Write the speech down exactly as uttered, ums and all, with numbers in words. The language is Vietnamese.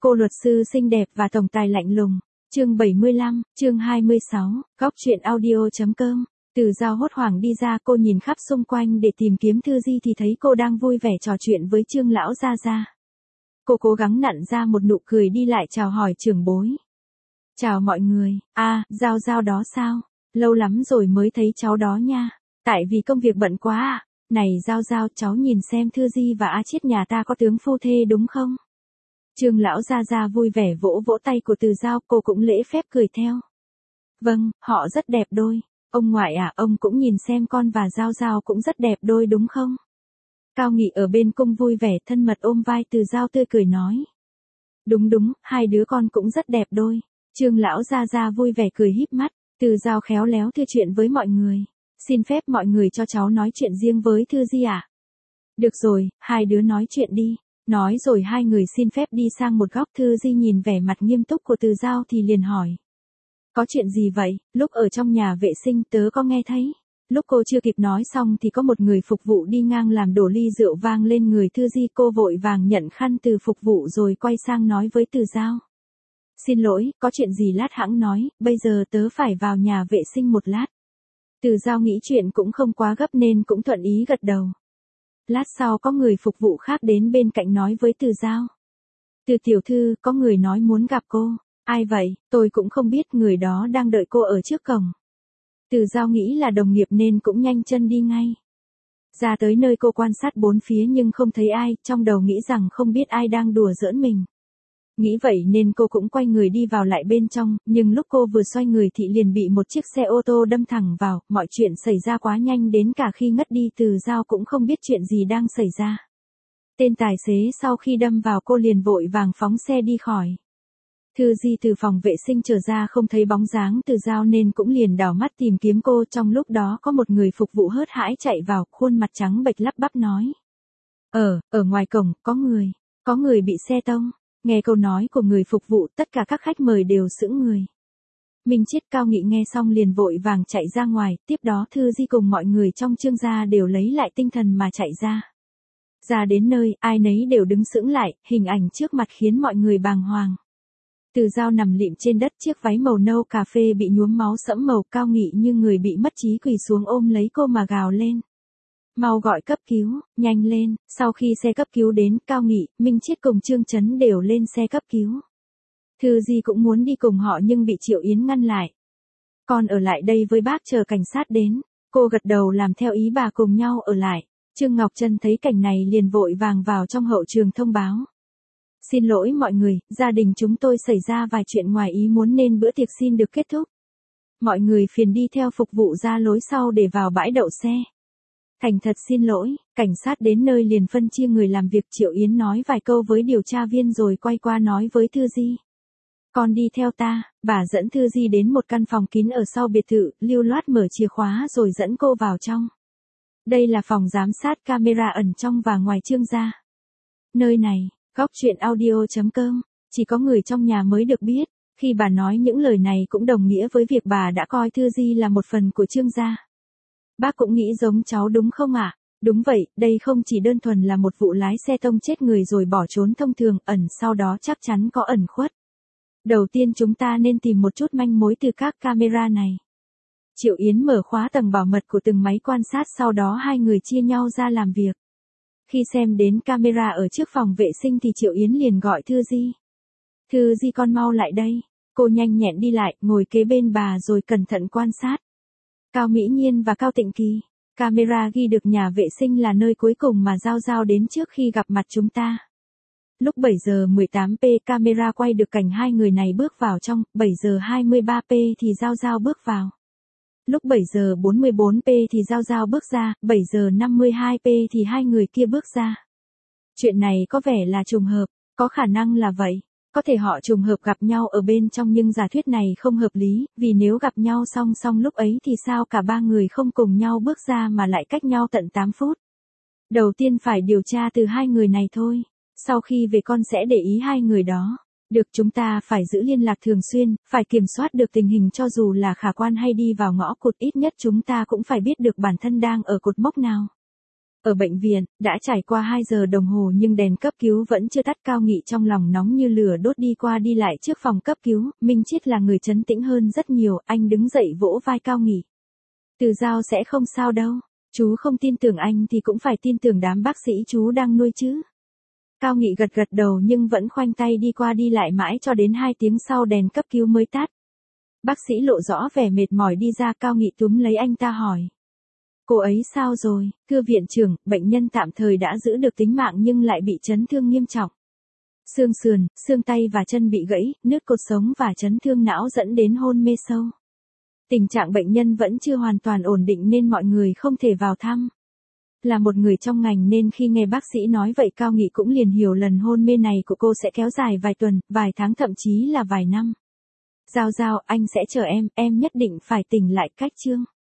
Cô luật sư xinh đẹp và tổng tài lạnh lùng. Chương bảy mươi lăm, chương hai mươi sáu, góc truyện audio.com. Từ Giao hốt hoảng đi ra, cô nhìn khắp xung quanh để tìm kiếm Thư Di thì thấy cô đang vui vẻ trò chuyện với Trương lão gia gia. Cô cố gắng nặn ra một nụ cười đi lại chào hỏi trưởng bối. Chào mọi người, a, à, Giao Giao đó sao? Lâu lắm rồi mới thấy cháu đó nha. Tại vì công việc bận quá à? Này Giao Giao, cháu nhìn xem Thư Di và A Chiết nhà ta có tướng phu thê đúng không? Trương lão gia gia vui vẻ vỗ vỗ tay của Từ Giao, cô cũng lễ phép cười theo. Vâng, họ rất đẹp đôi. Ông ngoại à, ông cũng nhìn xem con và Giao Giao cũng rất đẹp đôi đúng không? Cao Nghị ở bên cung vui vẻ thân mật ôm vai Từ Giao tươi cười nói. Đúng đúng, hai đứa con cũng rất đẹp đôi. Trương lão gia gia vui vẻ cười híp mắt, Từ Giao khéo léo thưa chuyện với mọi người. Xin phép mọi người cho cháu nói chuyện riêng với Thư Di ạ. À? Được rồi, hai đứa nói chuyện đi. Nói rồi hai người xin phép đi sang một góc. Thư Di nhìn vẻ mặt nghiêm túc của Từ Giao thì liền hỏi. Có chuyện gì vậy? Lúc ở trong nhà vệ sinh tớ có nghe thấy. Lúc cô chưa kịp nói xong thì có một người phục vụ đi ngang làm đổ ly rượu vang lên người Thư Di. Cô vội vàng nhận khăn từ phục vụ rồi quay sang nói với Từ Giao. Xin lỗi, có chuyện gì lát hẵng nói, bây giờ tớ phải vào nhà vệ sinh một lát. Từ Giao nghĩ chuyện cũng không quá gấp nên cũng thuận ý gật đầu. Lát sau có người phục vụ khác đến bên cạnh nói với Từ Giao. Từ tiểu thư, có người nói muốn gặp cô. Ai vậy? Tôi cũng không biết, người đó đang đợi cô ở trước cổng. Từ Giao nghĩ là đồng nghiệp nên cũng nhanh chân đi ngay. Ra tới nơi cô quan sát bốn phía nhưng không thấy ai, trong đầu nghĩ rằng không biết ai đang đùa giỡn mình. Nghĩ vậy nên cô cũng quay người đi vào lại bên trong, nhưng lúc cô vừa xoay người thì liền bị một chiếc xe ô tô đâm thẳng vào, mọi chuyện xảy ra quá nhanh đến cả khi ngất đi Từ Giao cũng không biết chuyện gì đang xảy ra. Tên tài xế sau khi đâm vào cô liền vội vàng phóng xe đi khỏi. Thư Di từ phòng vệ sinh trở ra không thấy bóng dáng Từ Giao nên cũng liền đảo mắt tìm kiếm cô. Trong lúc đó có một người phục vụ hớt hãi chạy vào, khuôn mặt trắng bệch lắp bắp nói. Ở, ở ngoài cổng, có người, có người bị xe tông. Nghe câu nói của người phục vụ, tất cả các khách mời đều sững người. Minh Chiết Cao Nghị nghe xong liền vội vàng chạy ra ngoài, tiếp đó Thư Di cùng mọi người trong Trương gia đều lấy lại tinh thần mà chạy ra. Ra đến nơi, ai nấy đều đứng sững lại, hình ảnh trước mặt khiến mọi người bàng hoàng. Từ Giao nằm lịm trên đất, chiếc váy màu nâu cà phê bị nhuốm máu sẫm màu. Cao Nghị như người bị mất trí quỳ xuống ôm lấy cô mà gào lên. Mau gọi cấp cứu, nhanh lên. Sau khi xe cấp cứu đến, Cao Nghị, Minh Chiết cùng Trương Chấn đều lên xe cấp cứu. Thư Di cũng muốn đi cùng họ nhưng bị Triệu Yến ngăn lại. Con ở lại đây với bác chờ cảnh sát đến. Cô gật đầu làm theo ý bà cùng nhau ở lại. Trương Ngọc Trân thấy cảnh này liền vội vàng vào trong hậu trường thông báo. Xin lỗi mọi người, gia đình chúng tôi xảy ra vài chuyện ngoài ý muốn nên bữa tiệc xin được kết thúc. Mọi người phiền đi theo phục vụ ra lối sau để vào bãi đậu xe. Thành thật xin lỗi, cảnh sát đến nơi liền phân chia người làm việc. Triệu Yến nói vài câu với điều tra viên rồi quay qua nói với Thư Di. Con đi theo ta, bà dẫn Thư Di đến một căn phòng kín ở sau biệt thự, lưu loát mở chìa khóa rồi dẫn cô vào trong. Đây là phòng giám sát camera ẩn trong và ngoài Trương gia. Nơi này, góc truyện audio.com, chỉ có người trong nhà mới được biết. Khi bà nói những lời này cũng đồng nghĩa với việc bà đã coi Thư Di là một phần của Trương gia. Bác cũng nghĩ giống cháu đúng không ạ? À? Đúng vậy, đây không chỉ đơn thuần là một vụ lái xe tông chết người rồi bỏ trốn thông thường, ẩn sau đó chắc chắn có ẩn khuất. Đầu tiên chúng ta nên tìm một chút manh mối từ các camera này. Triệu Yến mở khóa tầng bảo mật của từng máy quan sát, sau đó hai người chia nhau ra làm việc. Khi xem đến camera ở trước phòng vệ sinh thì Triệu Yến liền gọi Thư Di. Thư Di con mau lại đây. Cô nhanh nhẹn đi lại, ngồi kế bên bà rồi cẩn thận quan sát. Cao Mỹ Nhiên và Cao Tịnh Kỳ. Camera ghi được nhà vệ sinh là nơi cuối cùng mà Giao Giao đến trước khi gặp mặt chúng ta. Lúc bảy giờ mười tám phút camera quay được cảnh hai người này bước vào trong, bảy giờ hai mươi ba phút thì Giao Giao bước vào. Lúc bảy giờ bốn mươi bốn phút thì Giao Giao bước ra, bảy giờ năm mươi hai phút thì hai người kia bước ra. Chuyện này có vẻ là trùng hợp, có khả năng là vậy. Có thể họ trùng hợp gặp nhau ở bên trong nhưng giả thuyết này không hợp lý, vì nếu gặp nhau song song lúc ấy thì sao cả ba người không cùng nhau bước ra mà lại cách nhau tận tám phút. Đầu tiên phải điều tra từ hai người này thôi. Sau khi về con sẽ để ý hai người đó. Được, chúng ta phải giữ liên lạc thường xuyên, phải kiểm soát được tình hình cho dù là khả quan hay đi vào ngõ cụt, ít nhất chúng ta cũng phải biết được bản thân đang ở cột mốc nào. Ở bệnh viện, đã trải qua hai giờ đồng hồ nhưng đèn cấp cứu vẫn chưa tắt. Cao Nghị trong lòng nóng như lửa đốt đi qua đi lại trước phòng cấp cứu. Minh Chiết là người trấn tĩnh hơn rất nhiều, anh đứng dậy vỗ vai Cao Nghị. Từ Giao sẽ không sao đâu, chú không tin tưởng anh thì cũng phải tin tưởng đám bác sĩ chú đang nuôi chứ. Cao Nghị gật gật đầu nhưng vẫn khoanh tay đi qua đi lại mãi cho đến hai tiếng sau đèn cấp cứu mới tắt. Bác sĩ lộ rõ vẻ mệt mỏi đi ra. Cao Nghị túm lấy anh ta hỏi. Cô ấy sao rồi? Thưa viện trưởng, bệnh nhân tạm thời đã giữ được tính mạng nhưng lại bị chấn thương nghiêm trọng. Xương sườn, xương tay và chân bị gãy, nứt cột sống và chấn thương não dẫn đến hôn mê sâu. Tình trạng bệnh nhân vẫn chưa hoàn toàn ổn định nên mọi người không thể vào thăm. Là một người trong ngành nên khi nghe bác sĩ nói vậy Cao Nghị cũng liền hiểu lần hôn mê này của cô sẽ kéo dài vài tuần, vài tháng thậm chí là vài năm. Giao Giao, anh sẽ chờ em, em nhất định phải tỉnh lại cách chương.